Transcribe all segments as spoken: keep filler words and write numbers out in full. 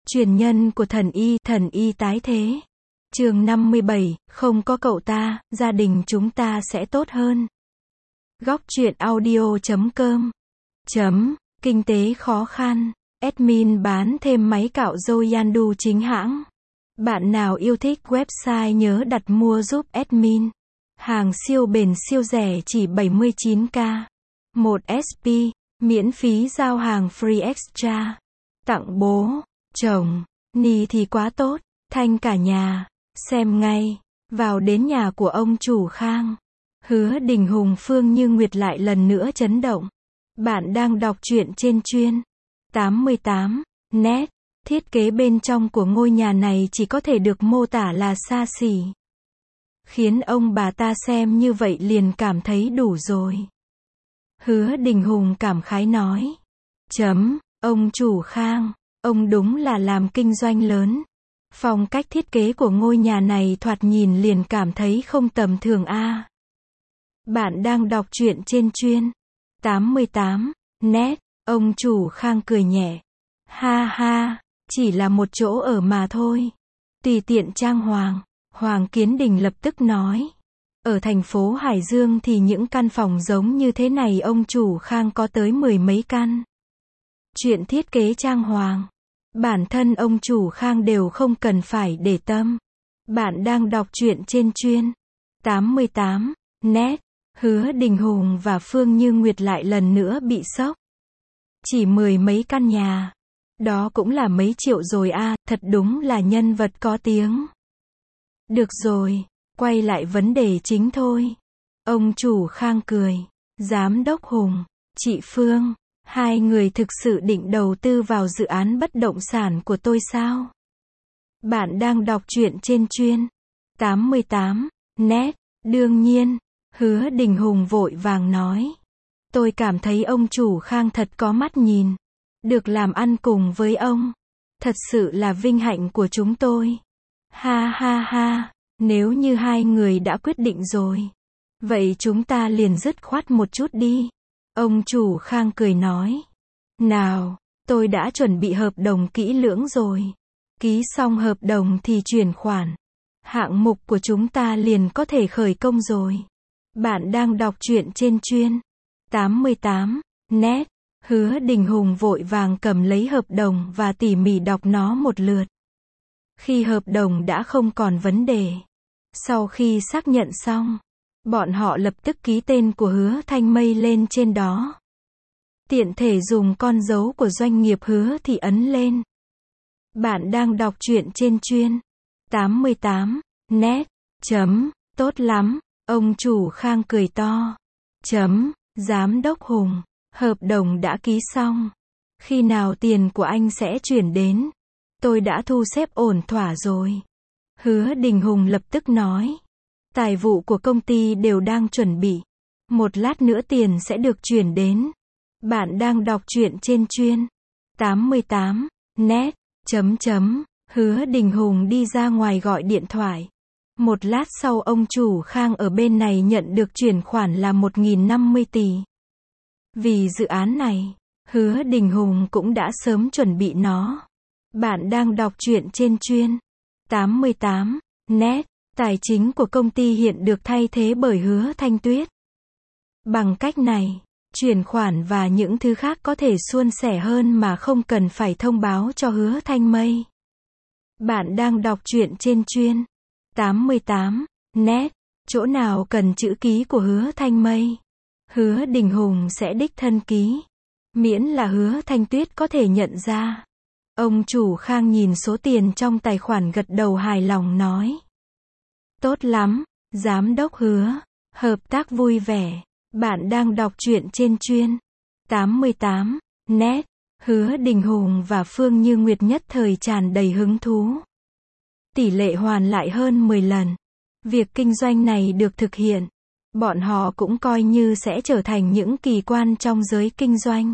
Truyền nhân của thần y, thần y tái thế. Chương năm mươi bảy, không có cậu ta, gia đình chúng ta sẽ tốt hơn. Góc truyện audio chấm com chấm, kinh tế khó khăn. Admin bán thêm máy cạo râu Yandu chính hãng. Bạn nào yêu thích website nhớ đặt mua giúp admin. Hàng siêu bền siêu rẻ chỉ bảy mươi chín k. một ét pê, miễn phí giao hàng free extra. Tặng bố, chồng, ni thì quá tốt, thanh cả nhà. Xem ngay, vào đến nhà của ông chủ Khang. Hứa Đình Hùng Phương Như Nguyệt lại lần nữa chấn động. Bạn đang đọc truyện trên chuyên tám mươi tám net. Thiết kế bên trong của ngôi nhà này chỉ có thể được mô tả là xa xỉ. Khiến ông bà ta xem như vậy liền cảm thấy đủ rồi. Hứa Đình Hùng cảm khái nói. Chấm, ông chủ Khang, ông đúng là làm kinh doanh lớn. Phong cách thiết kế của ngôi nhà này thoạt nhìn liền cảm thấy không tầm thường a. À. Bạn đang đọc truyện trên chuyên tám mươi tám net. Ông chủ Khang cười nhẹ. Ha ha, chỉ là một chỗ ở mà thôi. Tùy tiện trang hoàng. Hoàng Kiến Đình lập tức nói. Ở thành phố Hải Dương thì những căn phòng giống như thế này ông chủ Khang có tới mười mấy căn. Chuyện thiết kế trang hoàng, bản thân ông chủ Khang đều không cần phải để tâm. Bạn đang đọc truyện trên chuyên tám mươi tám net. Hứa Đình Hùng và Phương Như Nguyệt lại lần nữa bị sốc. Chỉ mười mấy căn nhà. Đó cũng là mấy triệu rồi a, à, thật đúng là nhân vật có tiếng. Được rồi, quay lại vấn đề chính thôi. Ông chủ Khang cười. Giám đốc Hùng, chị Phương, hai người thực sự định đầu tư vào dự án bất động sản của tôi sao? Bạn đang đọc truyện trên chuyên tám mươi tám net. Đương nhiên, Hứa Đình Hùng vội vàng nói. Tôi cảm thấy ông chủ Khang thật có mắt nhìn. Được làm ăn cùng với ông, thật sự là vinh hạnh của chúng tôi. Ha ha ha, nếu như hai người đã quyết định rồi, vậy chúng ta liền dứt khoát một chút đi. Ông chủ Khang cười nói. Nào, tôi đã chuẩn bị hợp đồng kỹ lưỡng rồi. Ký xong hợp đồng thì chuyển khoản. Hạng mục của chúng ta liền có thể khởi công rồi. Bạn đang đọc truyện trên chuyên tám mươi tám net. Hứa Đình Hùng vội vàng cầm lấy hợp đồng và tỉ mỉ đọc nó một lượt. Khi hợp đồng đã không còn vấn đề, sau khi xác nhận xong, bọn họ lập tức ký tên của Hứa Thanh Mây lên trên đó. Tiện thể dùng con dấu của doanh nghiệp Hứa thì ấn lên. Bạn đang đọc truyện trên chuyên tám mươi tám net. Chấm, tốt lắm, ông chủ Khang cười to. Chấm, giám đốc Hùng, hợp đồng đã ký xong. Khi nào tiền của anh sẽ chuyển đến? Tôi đã thu xếp ổn thỏa rồi. Hứa Đình Hùng lập tức nói. Tài vụ của công ty đều đang chuẩn bị. Một lát nữa tiền sẽ được chuyển đến. Bạn đang đọc truyện trên chuyên tám mươi tám net. Chấm chấm, Hứa Đình Hùng đi ra ngoài gọi điện thoại. Một lát sau ông chủ Khang ở bên này nhận được chuyển khoản là một nghìn năm mươi tỷ. Vì dự án này, Hứa Đình Hùng cũng đã sớm chuẩn bị nó. Bạn đang đọc truyện trên chuyên tám mươi tám net. Tài chính của công ty hiện được thay thế bởi Hứa Thanh Tuyết. Bằng cách này, chuyển khoản và những thứ khác có thể suôn sẻ hơn mà không cần phải thông báo cho Hứa Thanh Mây. Bạn đang đọc truyện trên chuyên tám mươi tám net. Chỗ nào cần chữ ký của Hứa Thanh Mây, Hứa Đình Hùng sẽ đích thân ký. Miễn là Hứa Thanh Tuyết có thể nhận ra. Ông chủ Khang nhìn số tiền trong tài khoản gật đầu hài lòng nói. Tốt lắm, giám đốc Hứa. Hợp tác vui vẻ. Bạn đang đọc truyện trên chuyên tám mươi tám net. Hứa Đình Hùng và Phương Như Nguyệt nhất thời tràn đầy hứng thú. Tỷ lệ hoàn lại hơn mười lần. Việc kinh doanh này được thực hiện, bọn họ cũng coi như sẽ trở thành những kỳ quan trong giới kinh doanh.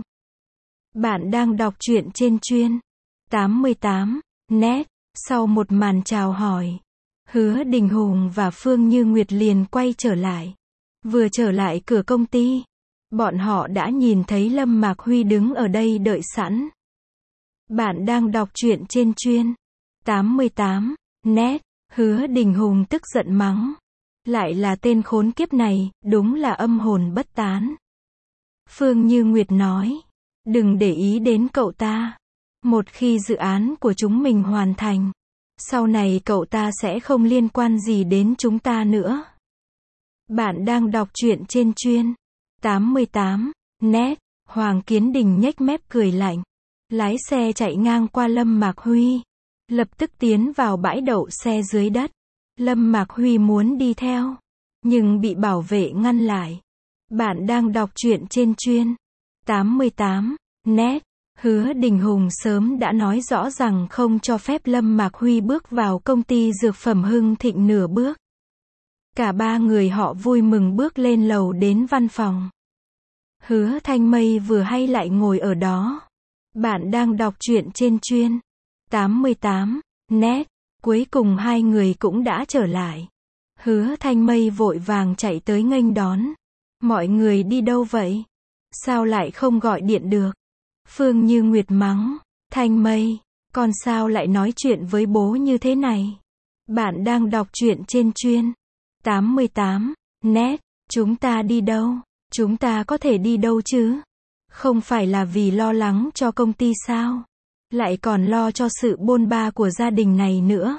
Bạn đang đọc truyện trên chuyên tám mươi tám net. Sau một màn chào hỏi, Hứa Đình Hùng và Phương Như Nguyệt liền quay trở lại. Vừa trở lại cửa công ty, bọn họ đã nhìn thấy Lâm Mạc Huy đứng ở đây đợi sẵn. Bạn đang đọc truyện trên chuyên tám mươi tám net. Hứa Đình Hùng tức giận mắng. Lại là tên khốn kiếp này, đúng là âm hồn bất tán. Phương Như Nguyệt nói. Đừng để ý đến cậu ta. Một khi dự án của chúng mình hoàn thành, sau này cậu ta sẽ không liên quan gì đến chúng ta nữa. Bạn đang đọc truyện trên chuyên tám mươi tám net. Hoàng Kiến Đình nhếch mép cười lạnh. Lái xe chạy ngang qua Lâm Mạc Huy. Lập tức tiến vào bãi đậu xe dưới đất. Lâm Mạc Huy muốn đi theo, nhưng bị bảo vệ ngăn lại. Bạn đang đọc truyện trên chuyên tám mươi tám net. Hứa Đình Hùng sớm đã nói rõ rằng không cho phép Lâm Mạc Huy bước vào công ty dược phẩm Hưng Thịnh nửa bước. Cả ba người họ vui mừng bước lên lầu đến văn phòng. Hứa Thanh Mây vừa hay lại ngồi ở đó. Bạn đang đọc truyện trên chuyên tám mươi tám net. Cuối cùng hai người cũng đã trở lại. Hứa Thanh Mây vội vàng chạy tới nghênh đón. Mọi người đi đâu vậy? Sao lại không gọi điện được? Phương Như Nguyệt mắng. Thanh Mây, con sao lại nói chuyện với bố như thế này? Bạn đang đọc truyện trên chuyên tám mươi tám net. Chúng ta đi đâu? Chúng ta có thể đi đâu chứ? Không phải là vì lo lắng cho công ty sao? Lại còn lo cho sự bôn ba của gia đình này nữa.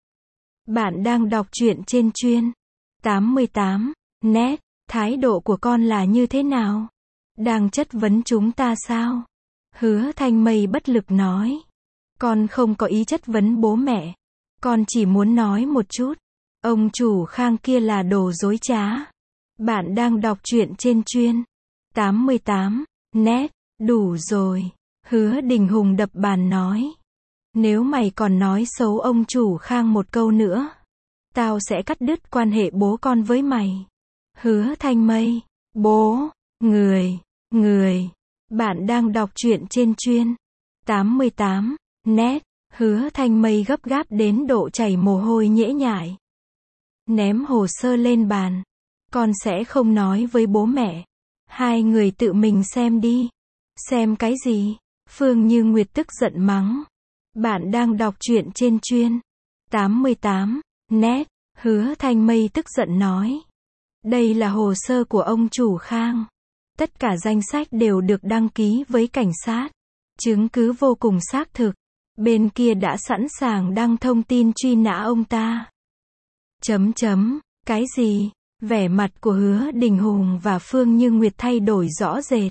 Bạn đang đọc truyện trên chuyên tám mươi tám net. Thái độ của con là như thế nào? Đang chất vấn chúng ta sao? Hứa Thanh Mây bất lực nói. Con không có ý chất vấn bố mẹ. Con chỉ muốn nói một chút. Ông chủ Khang kia là đồ dối trá. Bạn đang đọc truyện trên chuyên tám mươi tám net. Đủ rồi. Hứa Đình Hùng đập bàn nói. Nếu mày còn nói xấu ông chủ Khang một câu nữa, tao sẽ cắt đứt quan hệ bố con với mày. Hứa Thanh Mây. Bố. Người. Người. Bạn đang đọc truyện trên chuyên tám mươi tám net. Hứa Thanh Mây gấp gáp đến độ chảy mồ hôi nhễ nhại. Ném hồ sơ lên bàn. Con sẽ không nói với bố mẹ. Hai người tự mình xem đi. Xem cái gì? Phương Như Nguyệt tức giận mắng. Bạn đang đọc truyện trên chuyên tám mươi tám net. Hứa Thanh Mây tức giận nói. Đây là hồ sơ của ông chủ Khang. Tất cả danh sách đều được đăng ký với cảnh sát. Chứng cứ vô cùng xác thực. Bên kia đã sẵn sàng đăng thông tin truy nã ông ta. Chấm chấm. Cái gì? Vẻ mặt của Hứa Đình Hùng và Phương Như Nguyệt thay đổi rõ rệt.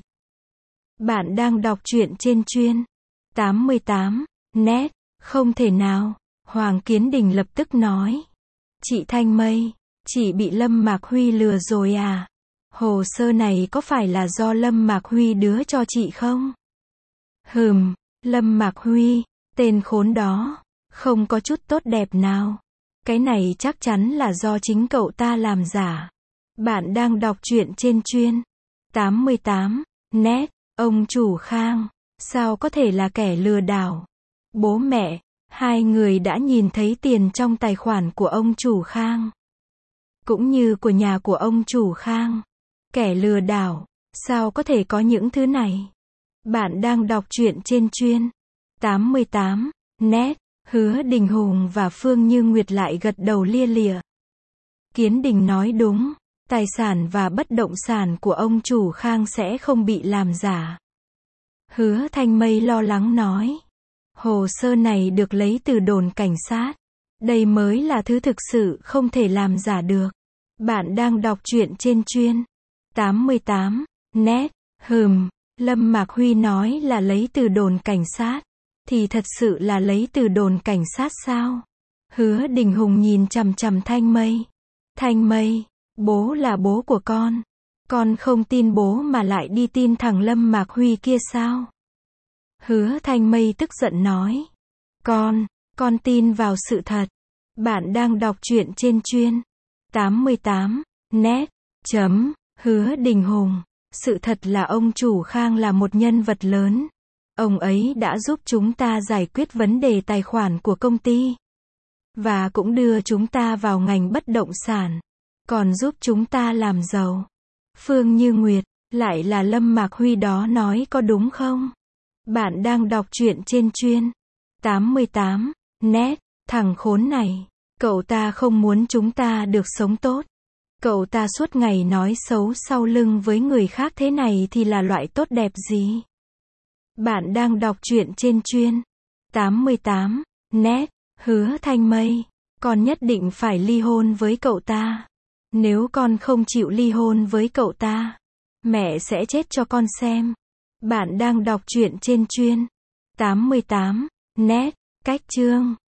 Bạn đang đọc truyện trên chuyên tám mươi tám net. Không thể nào. Hoàng Kiến Đình lập tức nói. Chị Thanh Mây, chị bị Lâm Mạc Huy lừa rồi à? Hồ sơ này có phải là do Lâm Mạc Huy đưa cho chị không? Hừm, Lâm Mạc Huy, tên khốn đó, không có chút tốt đẹp nào. Cái này chắc chắn là do chính cậu ta làm giả. Bạn đang đọc truyện trên chuyên tám mươi tám net. Ông chủ Khang, sao có thể là kẻ lừa đảo? Bố mẹ, hai người đã nhìn thấy tiền trong tài khoản của ông chủ Khang, cũng như của nhà của ông chủ Khang. Kẻ lừa đảo, sao có thể có những thứ này? Bạn đang đọc truyện trên chuyên tám mươi tám net. Hứa Đình Hùng và Phương Như Nguyệt lại gật đầu lia lịa. Kiến Đình nói đúng. Tài sản và bất động sản của ông chủ Khang sẽ không bị làm giả. Hứa Thanh Mây lo lắng nói. Hồ sơ này được lấy từ đồn cảnh sát. Đây mới là thứ thực sự không thể làm giả được. Bạn đang đọc truyện trên chuyên tám mươi tám net. Hừm, Lâm Mạc Huy nói là lấy từ đồn cảnh sát. Thì thật sự là lấy từ đồn cảnh sát sao? Hứa Đình Hùng nhìn chằm chằm Thanh Mây. Thanh Mây, bố là bố của con. Con không tin bố mà lại đi tin thằng Lâm Mạc Huy kia sao? Hứa Thanh Mây tức giận nói. Con, con tin vào sự thật. Bạn đang đọc truyện trên chuyên tám mươi tám net. Chấm. Hứa Đình Hùng. Sự thật là ông chủ Khang là một nhân vật lớn. Ông ấy đã giúp chúng ta giải quyết vấn đề tài khoản của công ty. Và cũng đưa chúng ta vào ngành bất động sản. Còn giúp chúng ta làm giàu. Phương Như Nguyệt, lại là Lâm Mạc Huy đó nói có đúng không? Bạn đang đọc truyện trên chuyên tám mươi tám net. Thằng khốn này. Cậu ta không muốn chúng ta được sống tốt. Cậu ta suốt ngày nói xấu sau lưng với người khác, thế này thì là loại tốt đẹp gì? Bạn đang đọc truyện trên chuyên tám mươi tám net. Hứa Thanh Mây. Con nhất định phải ly hôn với cậu ta. Nếu con không chịu ly hôn với cậu ta, mẹ sẽ chết cho con xem. Bạn đang đọc truyện trên chuyên tám mươi tám net. Cách chương